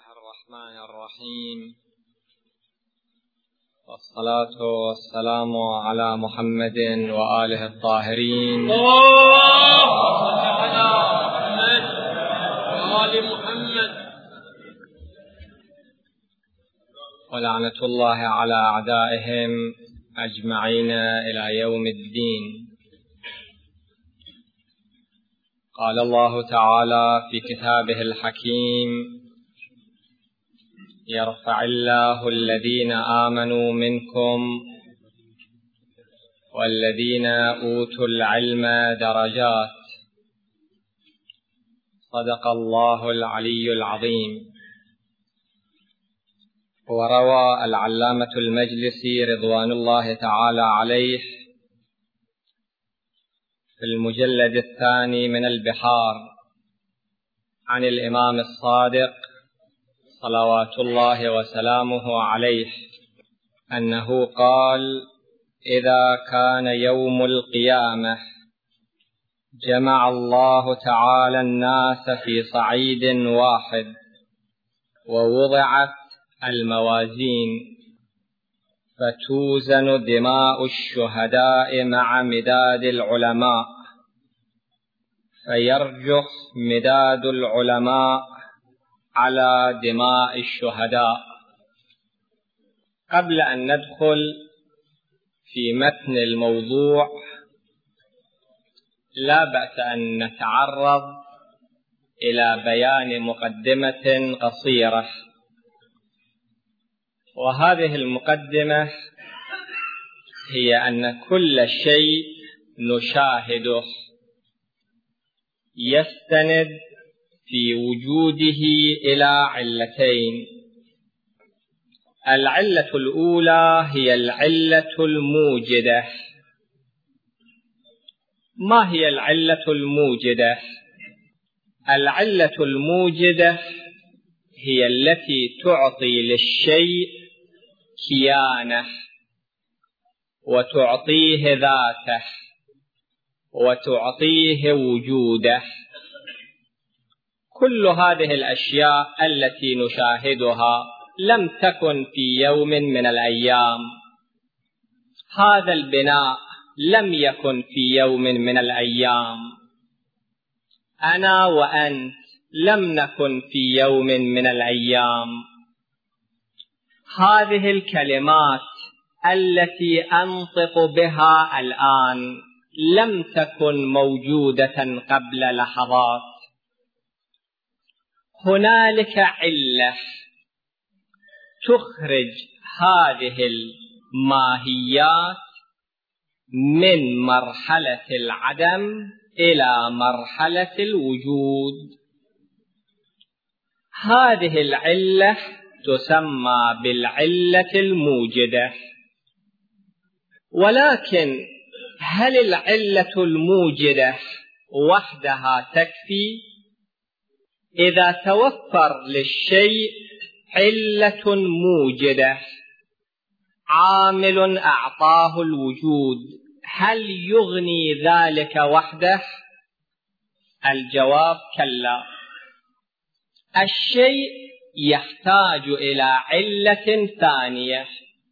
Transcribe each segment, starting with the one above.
الرحمن الرحيم، والصلاة والسلام على محمد وآله الطاهرين. اللهم على محمد وآل محمد. ولعنة الله على أعدائهم أجمعين إلى يوم الدين. قال الله تعالى في كتابه الحكيم: يرفع الله الذين آمنوا منكم والذين أوتوا العلم درجات. صدق الله العلي العظيم. وروى العلامة المجلسي رضوان الله تعالى عليه في المجلد الثاني من البحار عن الإمام الصادق صلوات الله وسلامه عليه أنه قال: إذا كان يوم القيامة جمع الله تعالى الناس في صعيد واحد ووضعت الموازين، فتوزن دماء الشهداء مع مداد العلماء، فيرجح مداد العلماء على دماء الشهداء. قبل أن ندخل في متن الموضوع لا بأس أن نتعرض إلى بيان مقدمة قصيرة، وهذه المقدمة هي أن كل شيء نشاهده يستند في وجوده إلى علتين. العلة الأولى هي العلة الموجدة. ما هي العلة الموجدة؟ العلة الموجدة هي التي تعطي للشيء كيانه وتعطيه ذاته وتعطيه وجوده. كل هذه الأشياء التي نشاهدها لم تكن في يوم من الأيام. هذا البناء لم يكن في يوم من الأيام. أنا وأنت لم نكن في يوم من الأيام. هذه الكلمات التي أنطق بها الآن لم تكن موجودة قبل لحظات. هنالك علة تخرج هذه الماهيات من مرحلة العدم إلى مرحلة الوجود. هذه العلة تسمى بالعلة الموجدة. ولكن هل العلة الموجدة وحدها تكفي؟ إذا توفر للشيء علة موجدة، عامل أعطاه الوجود، هل يغني ذلك وحده؟ الجواب: كلا. الشيء يحتاج إلى علة ثانية،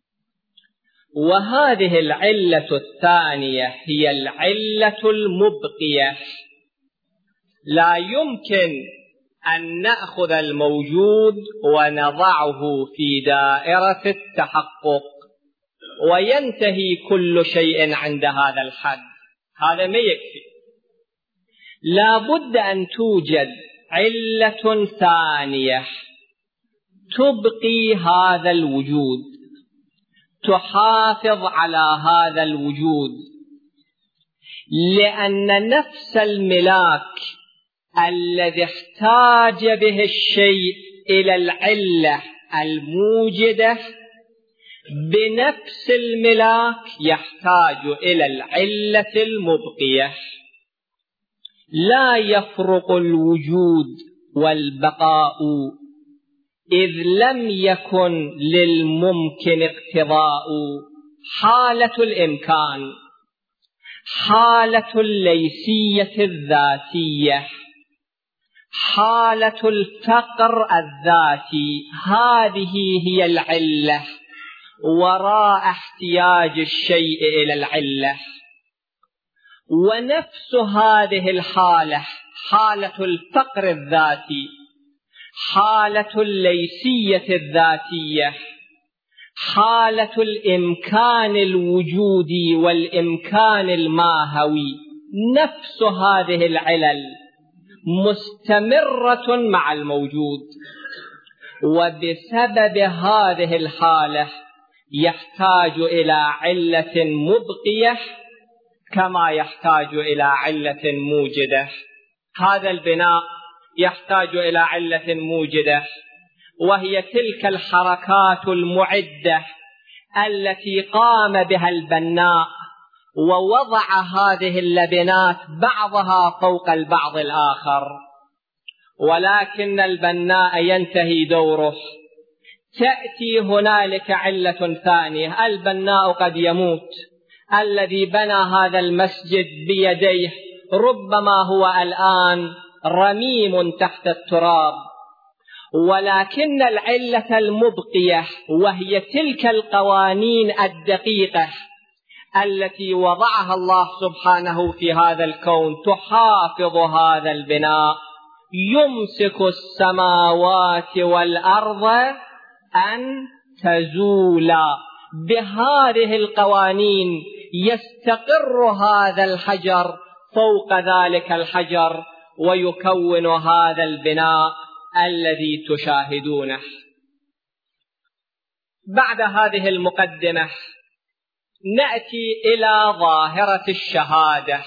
وهذه العلة الثانية هي العلة المبقية. لا يمكن أن نأخذ الموجود ونضعه في دائرة التحقق وينتهي كل شيء عند هذا الحد. هذا ما يكفي. لا بد أن توجد علة ثانية تبقي هذا الوجود، تحافظ على هذا الوجود، لأن نفس الملاك الذي احتاج به الشيء إلى العلة الموجدة بنفس الملاك يحتاج إلى العلة المبقية. لا يفرق الوجود والبقاء، إذ لم يكن للممكن اقتضاء. حالة الإمكان، حالة الليسية الذاتية، حالة الفقر الذاتي، هذه هي العلة وراء احتياج الشيء إلى العلة. ونفس هذه الحالة، حالة الفقر الذاتي، حالة الليسية الذاتية، حالة الإمكان الوجودي والإمكان الماهوي، نفس هذه العلل مستمرة مع الموجود. وبسبب هذه الحالة يحتاج إلى علة مبقية كما يحتاج إلى علة موجدة. هذا البناء يحتاج إلى علة موجدة، وهي تلك الحركات المعدة التي قام بها البناء ووضع هذه اللبنات بعضها فوق البعض الآخر. ولكن البناء ينتهي دوره، تأتي هنالك علة ثانية، البناء قد يموت. الذي بنى هذا المسجد بيديه ربما هو الآن رميم تحت التراب، ولكن العلة المبقية وهي تلك القوانين الدقيقة التي وضعها الله سبحانه في هذا الكون تحافظ هذا البناء. يمسك السماوات والأرض أن تزولا، بهذه القوانين يستقر هذا الحجر فوق ذلك الحجر ويكون هذا البناء الذي تشاهدونه. بعد هذه المقدمة نأتي إلى ظاهرة الشهادة.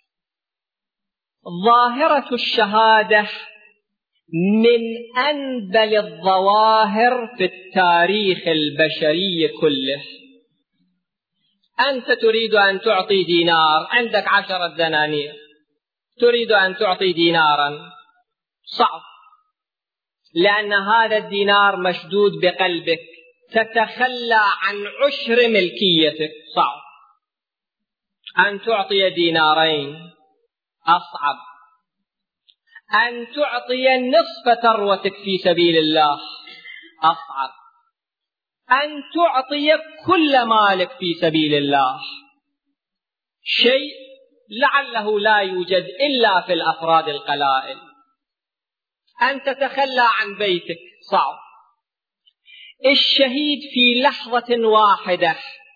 ظاهرة الشهادة من أنبل الظواهر في التاريخ البشري كله. أنت تريد أن تعطي دينار، عندك 10 دنانير، تريد أن تعطي دينارا، صعب، لأن هذا الدينار مشدود بقلبك، تتخلى عن عشر ملكيتك، صعب. أن تعطي دينارين أصعب. أن تعطي نصف ثروتك في سبيل الله أصعب. أن تعطي كل مالك في سبيل الله، شيء لعله لا يوجد إلا في الأفراد القلائل. أن تتخلى عن بيتك صعب. الشهيد في لحظة واحدة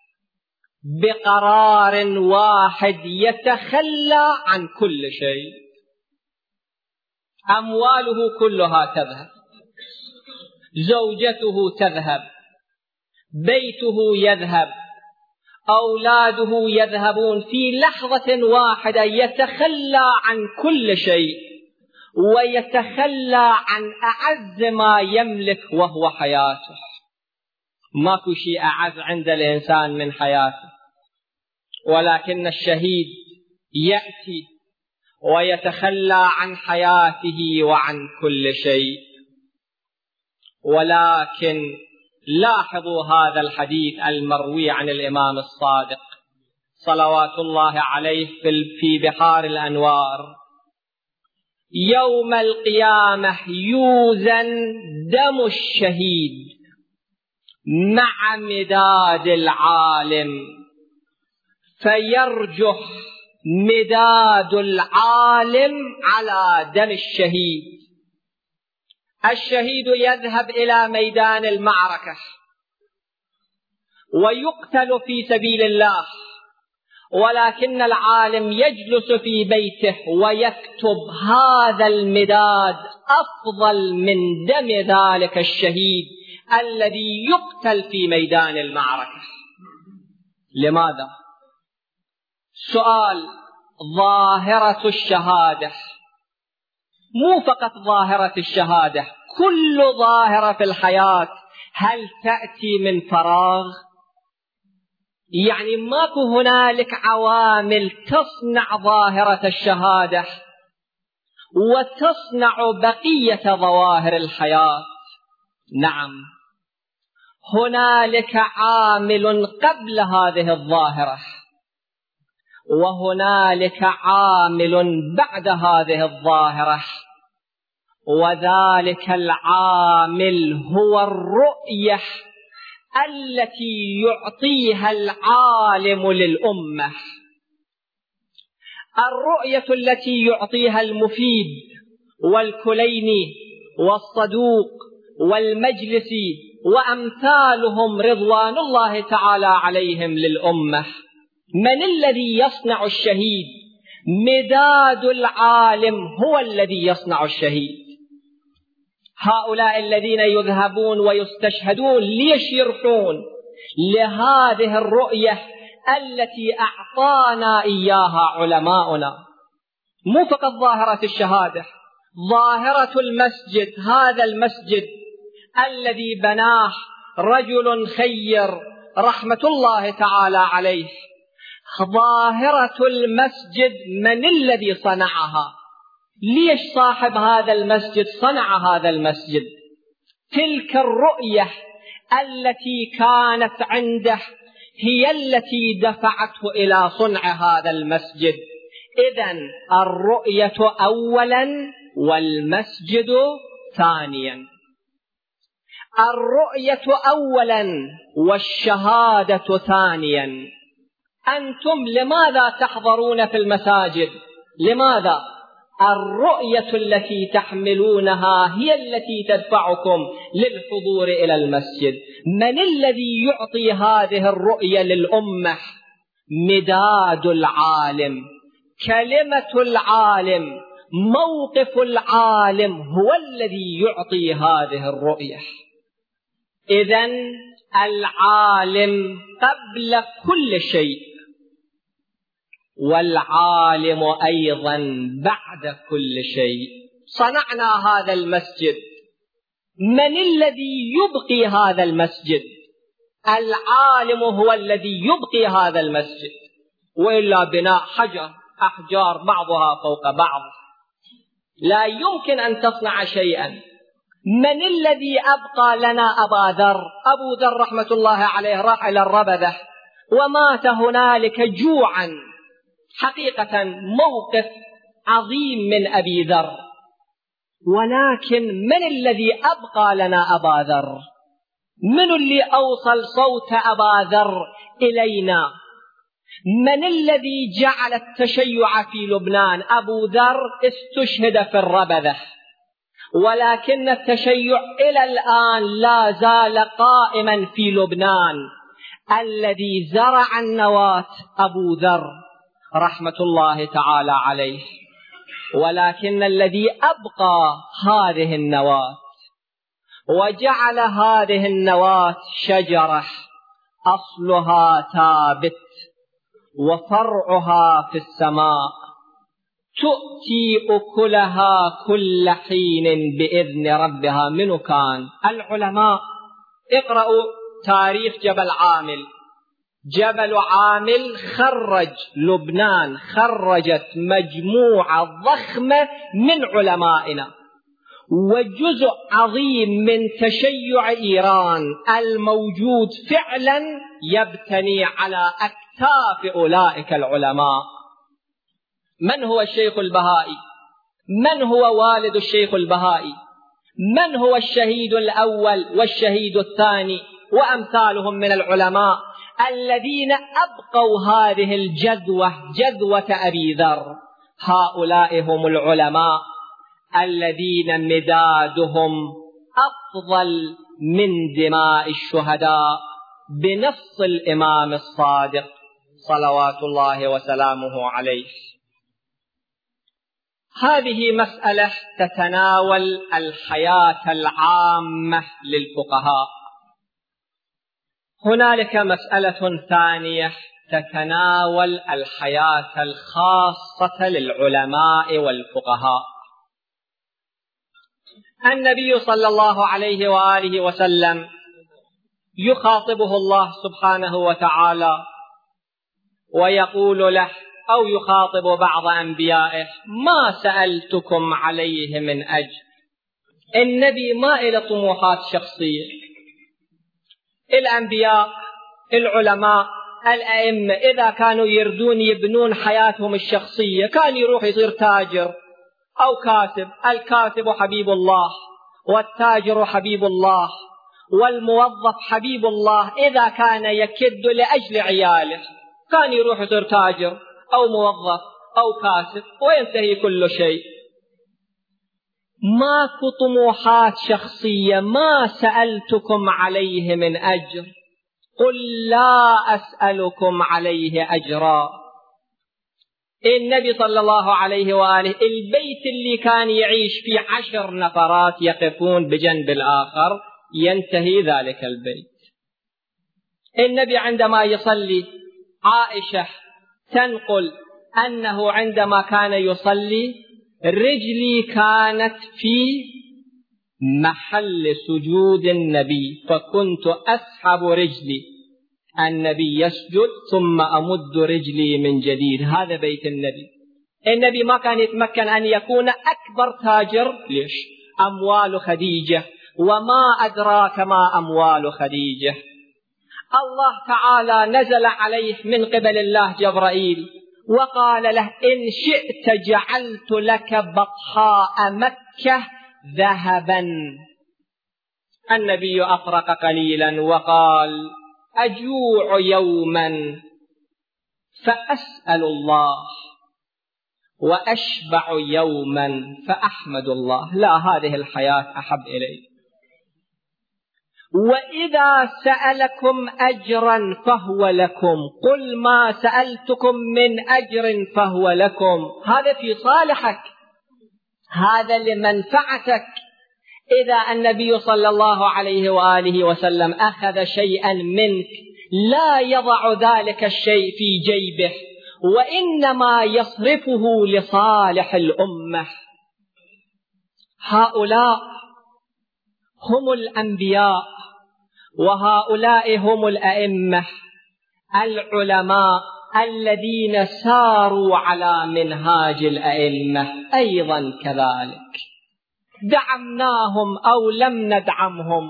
بقرار واحد يتخلى عن كل شيء، أمواله كلها تذهب، زوجته تذهب، بيته يذهب، أولاده يذهبون، في لحظة واحدة يتخلى عن كل شيء ويتخلى عن أعز ما يملك وهو حياته. ماكو شيء أعز عند الإنسان من حياته، ولكن الشهيد يأتي ويتخلى عن حياته وعن كل شيء. ولكن لاحظوا هذا الحديث المروي عن الإمام الصادق صلوات الله عليه في بحار الأنوار: يوم القيامة يوزن دم الشهيد مع مداد العالم، فيرجح مداد العالم على دم الشهيد. الشهيد يذهب إلى ميدان المعركة ويقتل في سبيل الله، ولكن العالم يجلس في بيته ويكتب هذا المداد أفضل من دم ذلك الشهيد الذي يقتل في ميدان المعركة. لماذا؟ سؤال. ظاهرة الشهادة، مو فقط ظاهرة الشهادة، كل ظاهرة في الحياة هل تأتي من فراغ؟ يعني ماكو هنالك عوامل تصنع ظاهرة الشهادة وتصنع بقية ظواهر الحياة. نعم، هنالك عامل قبل هذه الظاهرة وهنالك عامل بعد هذه الظاهرة، وذلك العامل هو الرؤية التي يعطيها العالم للأمة، الرؤية التي يعطيها المفيد والكليني والصدوق والمجلسي وأمثالهم رضوان الله تعالى عليهم للأمة. من الذي يصنع الشهيد؟ مداد العالم هو الذي يصنع الشهيد. هؤلاء الذين يذهبون ويستشهدون ليش يرحون؟ لهذه الرؤية التي أعطانا إياها علماؤنا. مو فقط ظاهرة الشهادة، ظاهرة المسجد، هذا المسجد الذي بناه رجل خير رحمة الله تعالى عليه، ظاهرة المسجد من الذي صنعها؟ ليش صاحب هذا المسجد صنع هذا المسجد؟ تلك الرؤية التي كانت عنده هي التي دفعته إلى صنع هذا المسجد. إذن الرؤية أولا والمسجد ثانيا، الرؤية أولا والشهادة ثانيا. أنتم لماذا تحضرون في المساجد؟ لماذا؟ الرؤية التي تحملونها هي التي تدفعكم للحضور إلى المسجد. من الذي يعطي هذه الرؤية للأمة؟ مداد العالم، كلمة العالم، موقف العالم هو الذي يعطي هذه الرؤية. إذن العالم قبل كل شيء، والعالم أيضا بعد كل شيء. صنعنا هذا المسجد، من الذي يبقي هذا المسجد؟ العالم هو الذي يبقي هذا المسجد، وإلا بناء أحجار بعضها فوق بعض لا يمكن أن تصنع شيئا. من الذي أبقى لنا أبا ذر؟ أبو ذر رحمة الله عليه راح إلى الربذة ومات هنالك جوعا. حقيقة موقف عظيم من أبي ذر، ولكن من الذي أبقى لنا أبا ذر؟ من اللي أوصل صوت أبا ذر إلينا؟ من الذي جعل التشيع في لبنان؟ أبو ذر استشهد في الربذة، ولكن التشيع إلى الآن لا زال قائما في لبنان. الذي زرع النواة أبو ذر رحمة الله تعالى عليه، ولكن الذي أبقى هذه النواة وجعل هذه النواة شجرة أصلها ثابت وفرعها في السماء، تؤتي أكلها كل حين بإذن ربها. من كان؟ العلماء. اقرأوا تاريخ جبل عامل. جبل عامل خرج لبنان، خرجت مجموعة ضخمة من علمائنا، وجزء عظيم من تشيع إيران الموجود فعلا يبتني على أكتاف أولئك العلماء. من هو الشيخ البهائي؟ من هو والد الشيخ البهائي؟ من هو الشهيد الأول والشهيد الثاني وأمثالهم من العلماء الذين أبقوا هذه الجذوة، جذوة أبي ذر؟ هؤلاء هم العلماء الذين مدادهم أفضل من دماء الشهداء بنص الإمام الصادق صلوات الله وسلامه عليه. هذه مسألة تتناول الحياة العامة للفقهاء. هنالك مسألة ثانية تتناول الحياة الخاصة للعلماء والفقهاء. النبي صلى الله عليه وآله وسلم يخاطبه الله سبحانه وتعالى ويقول له، أو يخاطب بعض أنبيائه: ما سألتكم عليه من أجر. النبي ما إلى طموحات شخصية. الأنبياء، العلماء، الأئمة إذا كانوا يردون يبنون حياتهم الشخصية كان يروح يصير تاجر أو كاتب. الكاتب حبيب الله، والتاجر حبيب الله، والموظف حبيب الله إذا كان يكد لأجل عياله، كان يروح يصير تاجر أو موظف أو كاتب وينتهي كل شيء. ماكو طموحات شخصية، ما سألتكم عليه من أجر، قل لا أسألكم عليه أجرا. النبي صلى الله عليه وآله البيت اللي كان يعيش فيه 10 نفرات يقفون بجنب الآخر ينتهي ذلك البيت. النبي عندما يصلي، عائشة تنقل أنه عندما كان يصلي رجلي كانت في محل سجود النبي، فكنت أسحب رجلي، النبي يسجد ثم أمد رجلي من جديد. هذا بيت النبي. النبي ما كان يتمكن أن يكون أكبر تاجر. ليش؟ أموال خديجة، وما أدراك ما أموال خديجة. الله تعالى نزل عليه من قبل الله جبرائيل وقال له إن شئت جعلت لك بطحاء مكة ذهبا. النبي أفرق قليلا وقال أجوع يوما فأسأل الله، وأشبع يوما فأحمد الله. لا، هذه الحياة أحب إلي. وإذا سألكم أجرا فهو لكم، قل ما سألتكم من أجر فهو لكم. هذا في صالحك، هذا لمنفعتك. إذا النبي صلى الله عليه وآله وسلم أخذ شيئا منك لا يضع ذلك الشيء في جيبه، وإنما يصرفه لصالح الأمة. هؤلاء هم الأنبياء، وهؤلاء هم الأئمة العلماء الذين ساروا على منهاج الأئمة. أيضا كذلك دعمناهم أو لم ندعمهم،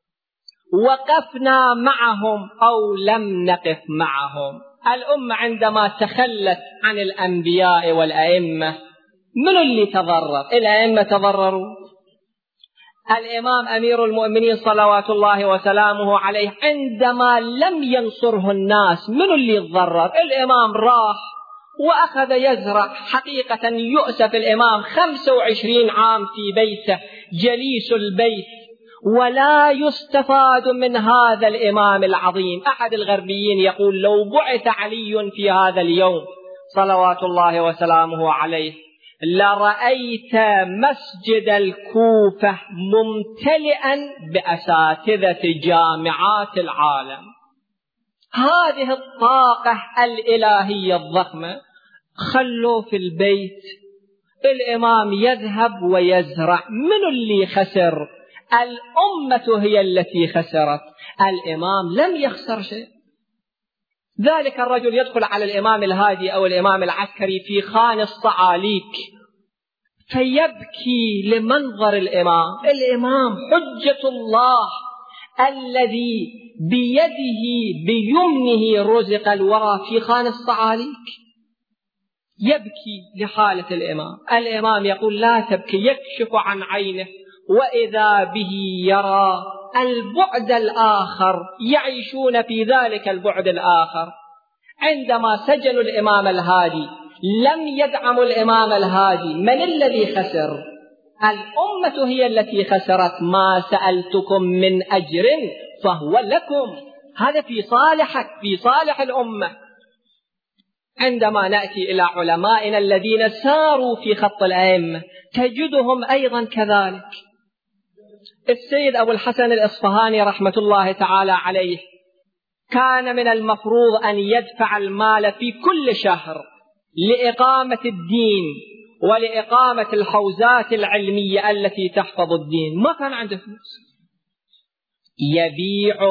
وقفنا معهم أو لم نقف معهم. الأمة عندما تخلت عن الأنبياء والأئمة من اللي تضرر؟ الأئمة تضرروا. الإمام أمير المؤمنين صلوات الله وسلامه عليه عندما لم ينصره الناس من اللي تضرر؟ الإمام راح وأخذ يزرع. حقيقة يؤسف الإمام 25 عام في بيته جليس البيت ولا يستفاد من هذا الإمام العظيم. أحد الغربيين يقول لو بعث علي في هذا اليوم صلوات الله وسلامه عليه لرأيت مسجد الكوفة ممتلئا بأساتذة جامعات العالم. هذه الطاقة الإلهية الضخمة خلوا في البيت. الإمام يذهب ويزرع. من اللي خسر؟ الأمة هي التي خسرت، الإمام لم يخسر شيء. ذلك الرجل يدخل على الإمام الهادي أو الإمام العسكري في خان الصعاليك فيبكي لمنظر الإمام حجة الله الذي بيده بيمنه رزق الورى في خان الصعاليك، يبكي لحالة الإمام يقول لا تبكي، يكشف عن عينه وإذا به يرى البعد الآخر، يعيشون في ذلك البعد الآخر. عندما سجنوا الإمام الهادي لم يدعموا الإمام الهادي. من الذي خسر؟ الأمة هي التي خسرت. ما سألتكم من أجر فهو لكم، هذا في صالحك، في صالح الأمة. عندما نأتي إلى علمائنا الذين ساروا في خط الأئمة تجدهم أيضا كذلك. السيد أبو الحسن الإصفهاني رحمة الله تعالى عليه كان من المفروض أن يدفع المال في كل شهر لإقامة الدين ولإقامة الحوزات العلمية التي تحفظ الدين. ما كان عنده فلوس، يبيع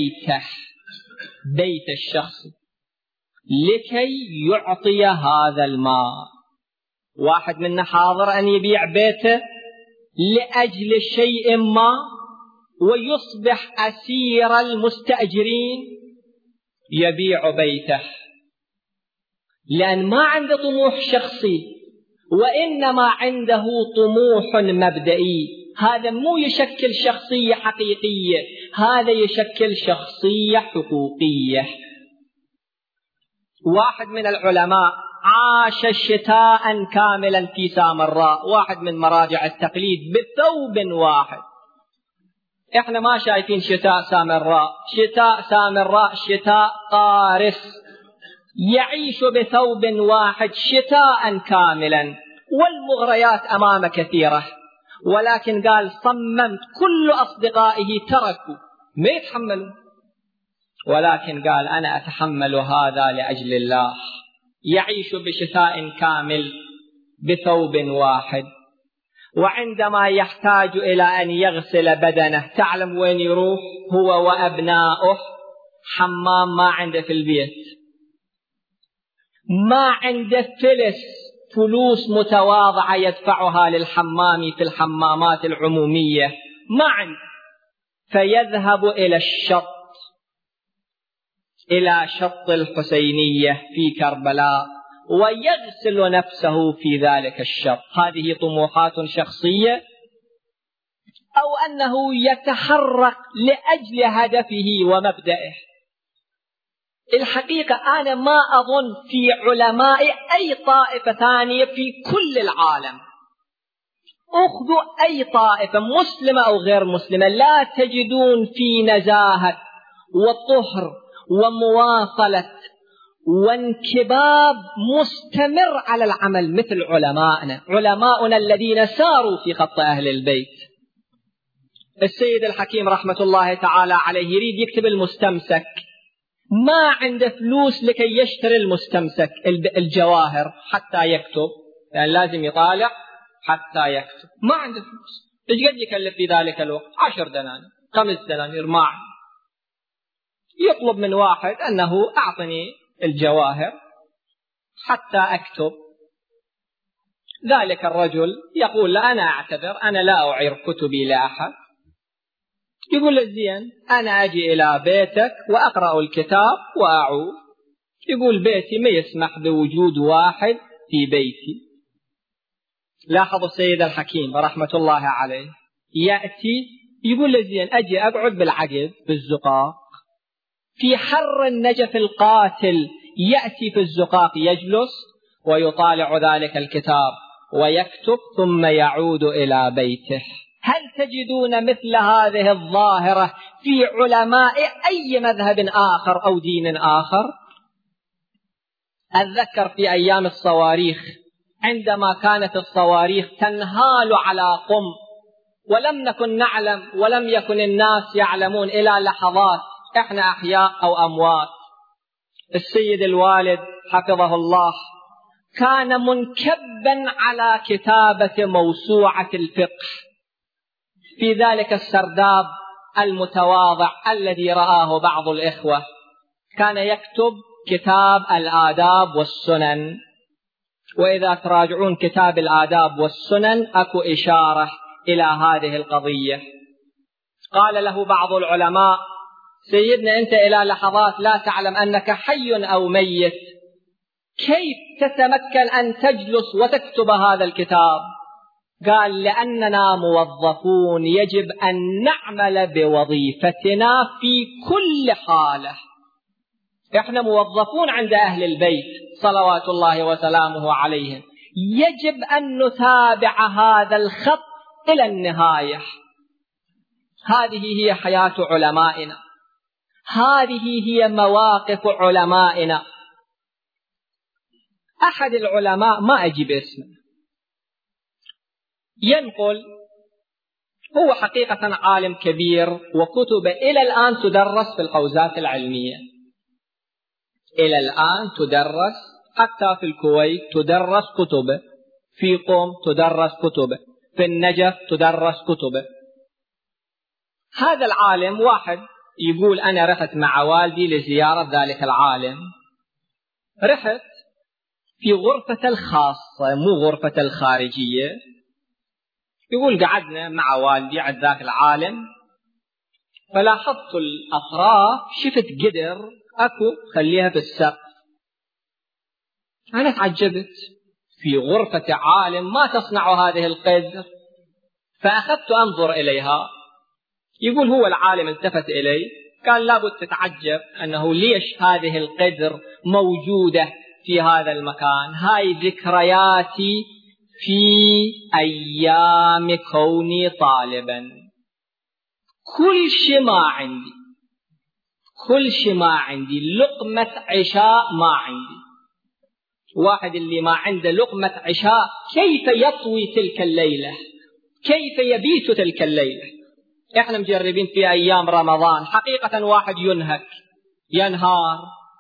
بيت الشخص لكي يعطي هذا المال. واحد منا حاضر أن يبيع بيته لأجل شيء ما ويصبح أسير المستأجرين، يبيع بيته لأن ما عنده طموح شخصي، وإنما عنده طموح مبدئي. هذا مو يشكل شخصية حقيقية، هذا يشكل شخصية حقوقية. واحد من العلماء عاش شتاء كاملا في سامراء، واحد من مراجع التقليد، بثوب واحد. احنا ما شايفين شتاء سامراء، شتاء سامراء شتاء قارس، يعيش بثوب واحد شتاء كاملا، والمغريات أمام كثيرة. ولكن قال صممت، كل أصدقائه تركوا ما يتحملوا، ولكن قال أنا أتحمل هذا لأجل الله. يعيش بشتاء كامل بثوب واحد، وعندما يحتاج إلى أن يغسل بدنه تعلم وين يروح هو وأبنائه؟ حمام ما عنده في البيت، ما عنده فلوس متواضعة يدفعها للحمام في الحمامات العمومية، ما عنده. فيذهب إلى الشط، إلى شط الحسينية في كربلاء، ويغسل نفسه في ذلك الشط. هذه طموحات شخصية، أو أنه يتحرك لأجل هدفه ومبدئه. الحقيقة أنا ما أظن في علماء أي طائفة ثانية في كل العالم، أخذوا أي طائفة مسلمة أو غير مسلمة، لا تجدون في نزاهة وطهر ومواصلة وانكباب مستمر على العمل مثل علماؤنا الذين ساروا في خط أهل البيت. السيد الحكيم رحمة الله تعالى عليه يريد يكتب المستمسك، ما عنده فلوس لكي يشتري المستمسك الجواهر حتى يكتب، يعني لازم يطالع حتى يكتب، ما عنده فلوس. ايش قد يكلف في ذلك الوقت؟ 10 دنانير 5 دنانير معه. يطلب من واحد أنه أعطني الجواهر حتى أكتب. ذلك الرجل يقول لا أنا أعتذر، أنا لا أعير كتبي لأحد. يقول له زين، أنا أجي إلى بيتك وأقرأ الكتاب وأعود. يقول بيتي ما يسمح بوجود واحد في بيتي. لاحظوا السيد الحكيم رحمة الله عليه يأتي يقول له زين أجي أقعد بالعقد بالزقاق في حر النجف القاتل، يأتي في الزقاق يجلس ويطالع ذلك الكتاب ويكتب ثم يعود إلى بيته. هل تجدون مثل هذه الظاهرة في علماء أي مذهب آخر أو دين آخر؟ أتذكر في أيام الصواريخ عندما كانت الصواريخ تنهال على قم، ولم نكن نعلم ولم يكن الناس يعلمون إلى لحظات إحنا أحياء أو أموات. السيد الوالد حفظه الله كان منكبا على كتابة موسوعة الفقه في ذلك السرداب المتواضع الذي رآه بعض الإخوة. كان يكتب كتاب الآداب والسنن، وإذا تراجعون كتاب الآداب والسنن أكو إشارة إلى هذه القضية. قال له بعض العلماء سيدنا أنت إلى لحظات لا تعلم أنك حي أو ميت، كيف تتمكن أن تجلس وتكتب هذا الكتاب؟ قال لأننا موظفون، يجب أن نعمل بوظيفتنا في كل حالة. إحنا موظفون عند أهل البيت صلوات الله وسلامه عليهم، يجب أن نتابع هذا الخط إلى النهاية. هذه هي حياة علمائنا، هذه هي مواقف علمائنا. أحد العلماء ما أجيب اسمه ينقل، هو حقيقة عالم كبير وكتب إلى الآن تدرس في الحوزات العلمية، إلى الآن تدرس حتى في الكويت تدرس كتبه، في قم تدرس كتبه، في النجف تدرس كتبه. هذا العالم واحد يقول أنا رحت مع والدي لزيارة ذلك العالم، رحت في غرفة الخاصة مو غرفة الخارجية. يقول قعدنا مع والدي عند ذاك العالم، فلاحظت الأطراف شفت قدر أكو خليها في السقف. أنا تعجبت، في غرفة عالم ما تصنع هذه القدر، فأخذت أنظر إليها. يقول هو العالم التفت إلي قال لابد تتعجب أنه ليش هذه القدر موجودة في هذا المكان. هاي ذكرياتي في أيام كوني طالبا، كل شيء ما عندي لقمة عشاء ما عندي. واحد اللي ما عنده لقمة عشاء كيف يطوي تلك الليلة؟ كيف يبيت تلك الليلة؟ احنا مجربين في أيام رمضان حقيقة واحد ينهك ينهار.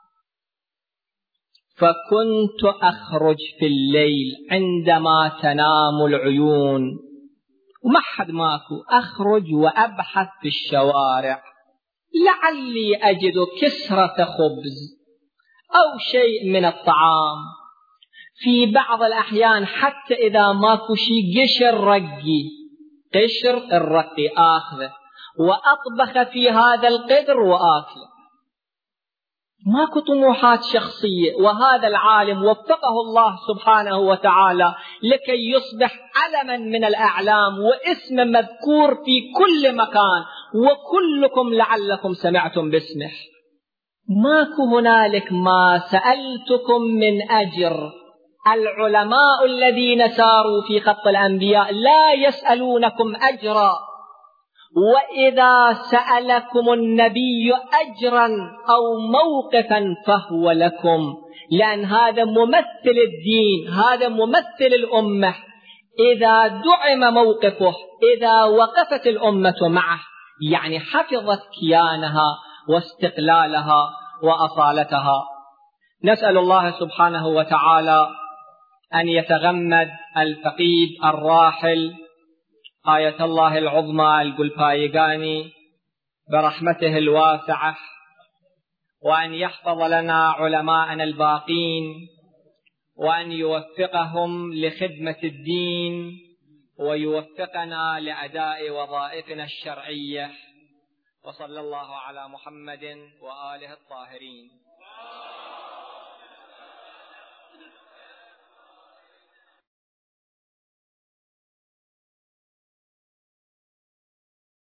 فكنت أخرج في الليل عندما تنام العيون وما حد ماكو، أخرج وأبحث في الشوارع لعلي أجد كسرة خبز أو شيء من الطعام. في بعض الأحيان حتى إذا ماكو شيء قشر الرقي آخذه وأطبخ في هذا القدر وآكله. ماكو طموحات شخصية. وهذا العالم وفقه الله سبحانه وتعالى لكي يصبح علما من الأعلام واسم مذكور في كل مكان، وكلكم لعلكم سمعتم باسمه. ماكو هنالك ما سألتكم من أجر. العلماء الذين ساروا في خط الأنبياء لا يسألونكم أجرا، وإذا سألكم النبي أجرا أو موقفا فهو لكم، لأن هذا ممثل الدين، هذا ممثل الأمة. إذا دعم موقفه، إذا وقفت الأمة معه، يعني حفظت كيانها واستقلالها وأصالتها. نسأل الله سبحانه وتعالى أن يتغمد الفقيد الراحل آية الله العظمى القلبايقاني برحمته الواسعة، وأن يحفظ لنا علماءنا الباقين، وأن يوفقهم لخدمة الدين، ويوفقنا لأداء وظائفنا الشرعية. وصلى الله على محمد وآله الطاهرين.